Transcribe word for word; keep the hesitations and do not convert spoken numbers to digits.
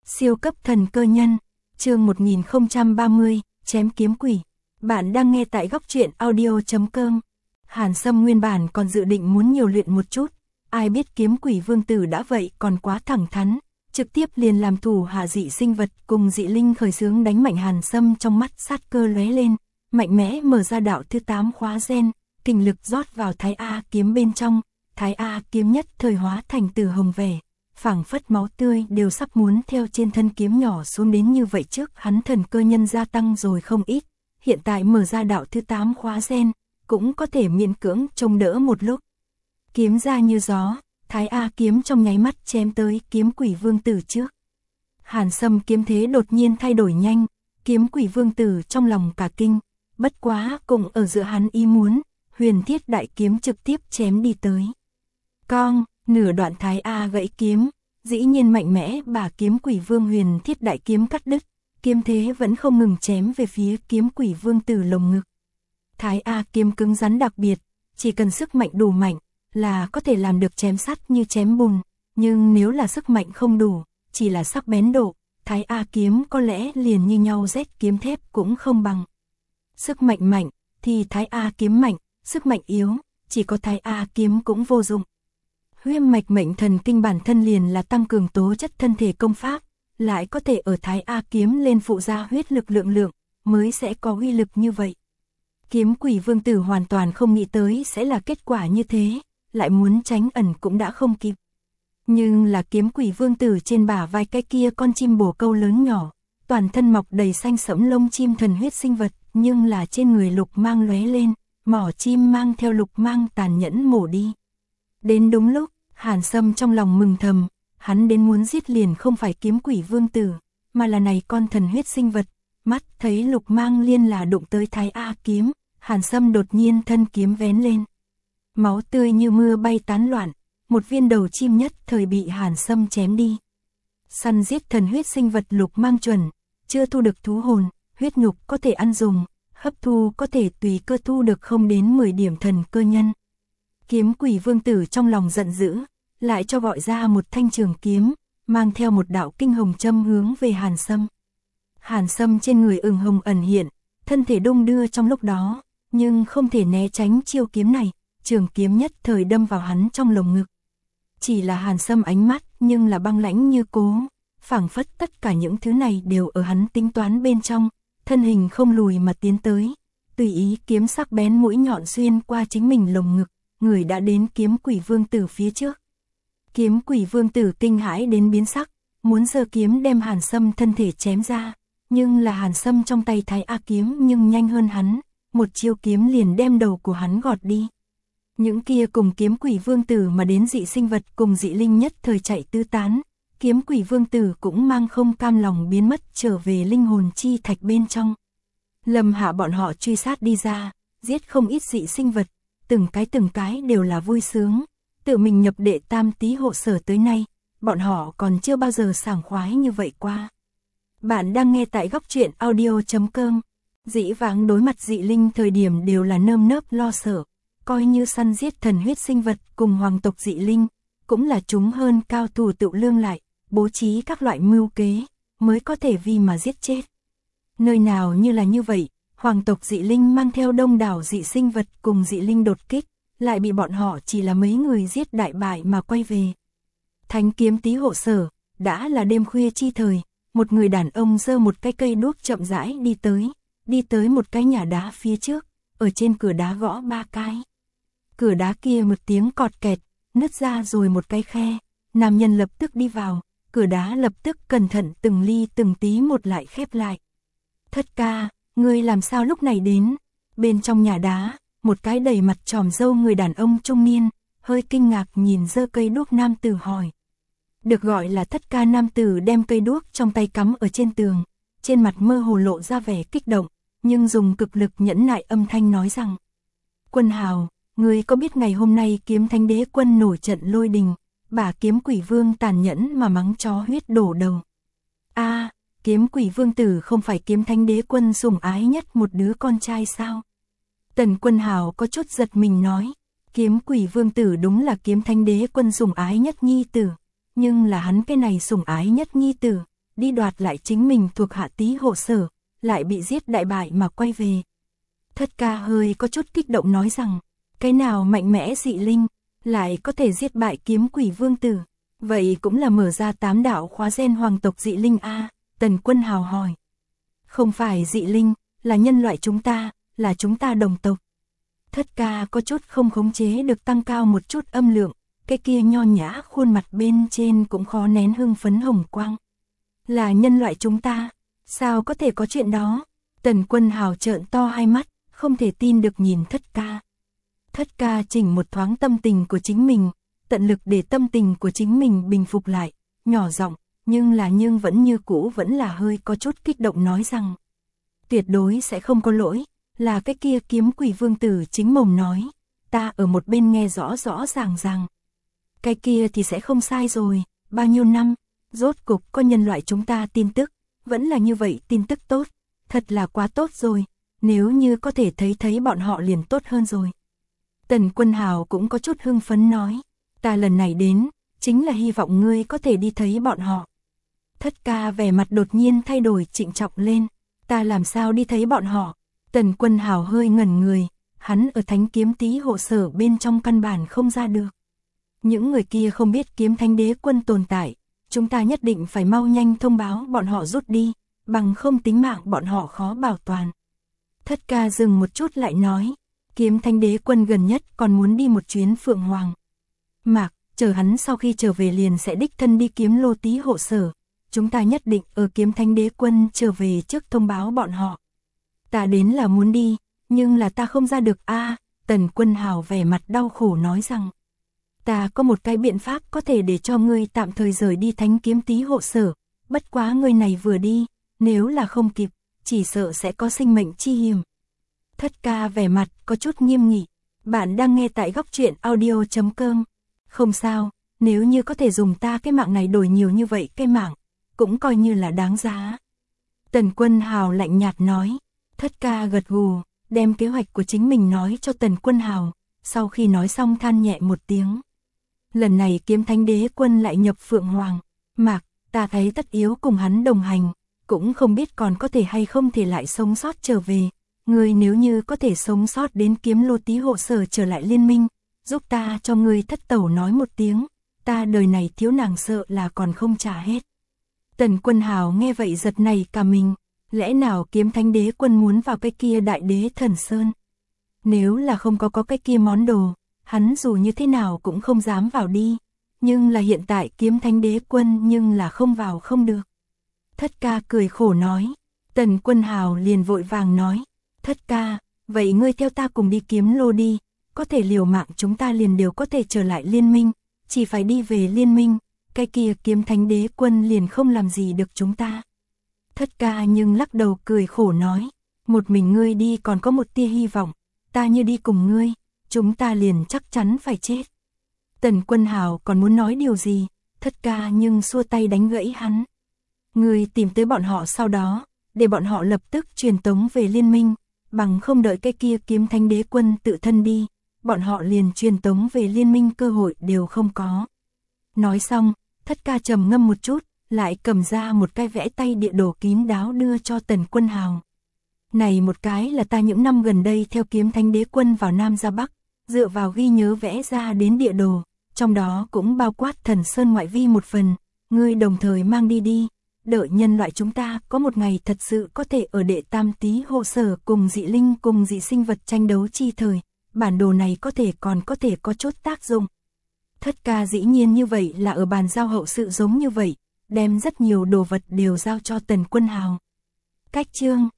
Siêu cấp thần cơ nhân, chương một nghìn không trăm ba mươi, chém kiếm quỷ. Bạn đang nghe tại góc truyện audio chấm com. Hàn Sâm nguyên bản còn dự định muốn nhiều luyện một chút, ai biết kiếm quỷ vương tử đã vậy còn quá thẳng thắn, trực tiếp liền làm thủ hạ dị sinh vật cùng dị linh khởi xướng đánh mạnh Hàn Sâm. Trong mắt sát cơ lóe lên, mạnh mẽ mở ra đạo thứ tám khóa gen, kình lực rót vào Thái A kiếm bên trong, Thái A kiếm nhất thời hóa thành từ hồng vẻ, phảng phất máu tươi đều sắp muốn theo trên thân kiếm nhỏ xuống đến. Như vậy trước hắn thần cơ nhân gia tăng rồi không ít, hiện tại mở ra đạo thứ tám khóa gen, cũng có thể miễn cưỡng trông đỡ một lúc. Kiếm ra như gió, Thái A kiếm trong nháy mắt chém tới kiếm quỷ vương tử trước. Hàn Sâm kiếm thế đột nhiên thay đổi nhanh, kiếm quỷ vương tử trong lòng cả kinh, bất quá cùng ở giữa hắn ý muốn, huyền thiết đại kiếm trực tiếp chém đi tới. Cong, nửa đoạn Thái A gãy kiếm, dĩ nhiên mạnh mẽ bà kiếm quỷ vương huyền thiết đại kiếm cắt đứt, kiếm thế vẫn không ngừng chém về phía kiếm quỷ vương tử lồng ngực. Thái A kiếm cứng rắn đặc biệt, chỉ cần sức mạnh đủ mạnh là có thể làm được chém sắt như chém bùn, nhưng nếu là sức mạnh không đủ, chỉ là sắc bén độ, Thái A kiếm có lẽ liền như nhau rét kiếm thép cũng không bằng. Sức mạnh mạnh thì Thái A kiếm mạnh, sức mạnh yếu, chỉ có Thái A kiếm cũng vô dụng. Huyêm mạch mệnh thần kinh bản thân liền là tăng cường tố chất thân thể công pháp, lại có thể ở Thái A kiếm lên phụ ra huyết lực lượng lượng, mới sẽ có uy lực như vậy. Kiếm quỷ vương tử hoàn toàn không nghĩ tới sẽ là kết quả như thế, lại muốn tránh ẩn cũng đã không kịp. Nhưng là kiếm quỷ vương tử trên bả vai cái kia con chim bồ câu lớn nhỏ, toàn thân mọc đầy xanh sẫm lông chim thần huyết sinh vật, nhưng là trên người lục mang lóe lên, mỏ chim mang theo lục mang tàn nhẫn mổ đi. Đến đúng lúc, Hàn Sâm trong lòng mừng thầm, hắn đến muốn giết liền không phải kiếm quỷ vương tử, mà là này con thần huyết sinh vật. Mắt thấy lục mang liên là đụng tới Thái A kiếm, Hàn Sâm đột nhiên thân kiếm vén lên. Máu tươi như mưa bay tán loạn, một viên đầu chim nhất thời bị Hàn Sâm chém đi. Săn giết thần huyết sinh vật lục mang chuẩn, chưa thu được thú hồn, huyết nhục có thể ăn dùng, hấp thu có thể tùy cơ thu được không đến mười điểm thần cơ nhân. Kiếm quỷ vương tử trong lòng giận dữ, lại cho gọi ra một thanh trường kiếm, mang theo một đạo kinh hồng châm hướng về Hàn Sâm. Hàn Sâm trên người ửng hồng ẩn hiện, thân thể đung đưa trong lúc đó, nhưng không thể né tránh chiêu kiếm này, trường kiếm nhất thời đâm vào hắn trong lồng ngực. Chỉ là Hàn Sâm ánh mắt nhưng là băng lãnh như cố, phảng phất tất cả những thứ này đều ở hắn tính toán bên trong, thân hình không lùi mà tiến tới, tùy ý kiếm sắc bén mũi nhọn xuyên qua chính mình lồng ngực, người đã đến kiếm quỷ vương tử phía trước. Kiếm quỷ vương tử kinh hãi đến biến sắc, muốn giơ kiếm đem Hàn Sâm thân thể chém ra, nhưng là Hàn Sâm trong tay Thái A kiếm nhưng nhanh hơn hắn, một chiêu kiếm liền đem đầu của hắn gọt đi. Những kia cùng kiếm quỷ vương tử mà đến dị sinh vật cùng dị linh nhất thời chạy tứ tán, kiếm quỷ vương tử cũng mang không cam lòng biến mất trở về linh hồn chi thạch bên trong. Lâm Hạ bọn họ truy sát đi ra, giết không ít dị sinh vật, từng cái từng cái đều là vui sướng, tự mình nhập đệ tam tý hộ sở tới nay, bọn họ còn chưa bao giờ sảng khoái như vậy qua. Bạn đang nghe tại góc truyện audio chấm com. Dĩ vãng đối mặt dị linh thời điểm đều là nơm nớp lo sợ, coi như săn giết thần huyết sinh vật cùng hoàng tộc dị linh, cũng là chúng hơn cao thủ tự lương lại, bố trí các loại mưu kế, mới có thể vì mà giết chết. Nơi nào như là như vậy, hoàng tộc dị linh mang theo đông đảo dị sinh vật cùng dị linh đột kích, lại bị bọn họ chỉ là mấy người giết đại bại mà quay về. Thánh kiếm tý hộ sở, đã là đêm khuya chi thời, một người đàn ông giơ một cái cây đuốc chậm rãi đi tới, đi tới một cái nhà đá phía trước, ở trên cửa đá gõ ba cái. Cửa đá kia một tiếng cọt kẹt, nứt ra rồi một cái khe, nam nhân lập tức đi vào, cửa đá lập tức cẩn thận từng ly từng tí một lại khép lại. Thất ca, ngươi làm sao lúc này đến? Bên trong nhà đá, một cái đầy mặt tròm râu người đàn ông trung niên, hơi kinh ngạc nhìn giơ cây đuốc nam tử hỏi. Được gọi là thất ca nam tử đem cây đuốc trong tay cắm ở trên tường, trên mặt mơ hồ lộ ra vẻ kích động, nhưng dùng cực lực nhẫn nại âm thanh nói rằng: Quân hào, ngươi có biết ngày hôm nay kiếm thánh đế quân nổi trận lôi đình, bả kiếm quỷ vương tàn nhẫn mà mắng chó huyết đổ đầu. A, à, kiếm quỷ vương tử không phải kiếm thánh đế quân sủng ái nhất một đứa con trai sao? Tần Quân Hào có chút giật mình nói, kiếm quỷ vương tử đúng là kiếm thánh đế quân sủng ái nhất nhi tử, nhưng là hắn cái này sủng ái nhất nhi tử, đi đoạt lại chính mình thuộc hạ Tý Hộ Sở, lại bị giết đại bại mà quay về. Thất ca hơi có chút kích động nói rằng, cái nào mạnh mẽ dị linh, lại có thể giết bại kiếm quỷ vương tử, vậy cũng là mở ra tám đạo khóa gen hoàng tộc dị linh a. Tần Quân Hào hỏi. Không phải dị linh, là nhân loại chúng ta, là chúng ta đồng tộc. Thất ca có chút không khống chế được tăng cao một chút âm lượng, cái kia nho nhã khuôn mặt bên trên cũng khó nén hưng phấn hồng quang. Là nhân loại chúng ta, sao có thể có chuyện đó? Tần Quân Hào trợn to hai mắt, không thể tin được nhìn thất ca. Thất ca chỉnh một thoáng tâm tình của chính mình, tận lực để tâm tình của chính mình bình phục lại, nhỏ giọng, nhưng là nhưng vẫn như cũ vẫn là hơi có chút kích động nói rằng, tuyệt đối sẽ không có lỗi, là cái kia kiếm quỷ vương tử chính mồm nói, ta ở một bên nghe rõ rõ ràng ràng. Cái kia thì sẽ không sai rồi, bao nhiêu năm, rốt cục có nhân loại chúng ta tin tức, vẫn là như vậy tin tức tốt, thật là quá tốt rồi, nếu như có thể thấy thấy bọn họ liền tốt hơn rồi. Tần Quân Hào cũng có chút hưng phấn nói, ta lần này đến, chính là hy vọng ngươi có thể đi thấy bọn họ. Thất ca vẻ mặt đột nhiên thay đổi trịnh trọng lên, ta làm sao đi thấy bọn họ? Tần Quân Hào hơi ngẩn người, hắn ở Thánh Kiếm Tý Hộ Sở bên trong căn bản không ra được. Những người kia không biết Kiếm Thánh Đế Quân tồn tại, chúng ta nhất định phải mau nhanh thông báo bọn họ rút đi, bằng không tính mạng bọn họ khó bảo toàn. Thất ca dừng một chút lại nói, Kiếm Thánh Đế Quân gần nhất còn muốn đi một chuyến Phượng Hoàng Mạc, chờ hắn sau khi trở về liền sẽ đích thân đi kiếm lô Tý Hộ Sở. Chúng ta nhất định ở Kiếm Thánh Đế Quân trở về trước thông báo bọn họ. Ta đến là muốn đi, nhưng là ta không ra được a. Tần Quân Hào vẻ mặt đau khổ nói rằng, ta có một cái biện pháp có thể để cho ngươi tạm thời rời đi Thánh Kiếm Tý Hộ Sở, bất quá ngươi này vừa đi, nếu là không kịp, chỉ sợ sẽ có sinh mệnh chi hiểm. Thất ca vẻ mặt có chút nghiêm nghị, bạn đang nghe tại góc truyện audio chấm com. Không sao, nếu như có thể dùng ta cái mạng này đổi nhiều như vậy cái mạng, cũng coi như là đáng giá. Tần Quân Hào lạnh nhạt nói, thất ca gật gù, đem kế hoạch của chính mình nói cho Tần Quân Hào, sau khi nói xong than nhẹ một tiếng. Lần này Kiếm Thánh Đế Quân lại nhập Phượng Hoàng Mạc, ta thấy tất yếu cùng hắn đồng hành, cũng không biết còn có thể hay không thể lại sống sót trở về. Ngươi nếu như có thể sống sót đến kiếm lô Tý Hộ Sở trở lại liên minh, giúp ta cho ngươi thất tẩu nói một tiếng, ta đời này thiếu nàng sợ là còn không trả hết. Tần Quân Hào nghe vậy giật nảy cả mình, lẽ nào Kiếm Thánh Đế Quân muốn vào cái kia Đại Đế Thần Sơn? Nếu là không có có cái kia món đồ, hắn dù như thế nào cũng không dám vào đi, nhưng là hiện tại Kiếm Thánh Đế Quân nhưng là không vào không được. Thất ca cười khổ nói, Tần Quân Hào liền vội vàng nói, thất ca, vậy ngươi theo ta cùng đi kiếm lô đi, có thể liều mạng chúng ta liền đều có thể trở lại liên minh, chỉ phải đi về liên minh, cái kia Kiếm Thánh Đế Quân liền không làm gì được chúng ta. Thất ca nhưng lắc đầu cười khổ nói, một mình ngươi đi còn có một tia hy vọng, ta như đi cùng ngươi, chúng ta liền chắc chắn phải chết. Tần Quân Hào còn muốn nói điều gì, thất ca nhưng xua tay đánh gãy hắn. Ngươi tìm tới bọn họ sau đó, để bọn họ lập tức truyền tống về liên minh, bằng không đợi cái kia Kiếm Thánh Đế Quân tự thân đi, bọn họ liền truyền tống về liên minh cơ hội đều không có. Nói xong, thất ca trầm ngâm một chút, lại cầm ra một cái vẽ tay địa đồ kín đáo đưa cho Tần Quân Hào. Này một cái là ta những năm gần đây theo Kiếm Thánh Đế Quân vào Nam ra Bắc, dựa vào ghi nhớ vẽ ra đến địa đồ, trong đó cũng bao quát Thần Sơn ngoại vi một phần, ngươi đồng thời mang đi đi, đợi nhân loại chúng ta có một ngày thật sự có thể ở đệ tam Tý Hộ Sở cùng dị linh cùng dị sinh vật tranh đấu chi thời, bản đồ này có thể còn có thể có chút tác dụng. Thất ca dĩ nhiên như vậy là ở bàn giao hậu sự giống như vậy, đem rất nhiều đồ vật đều giao cho Tần Quân Hào. Cách chương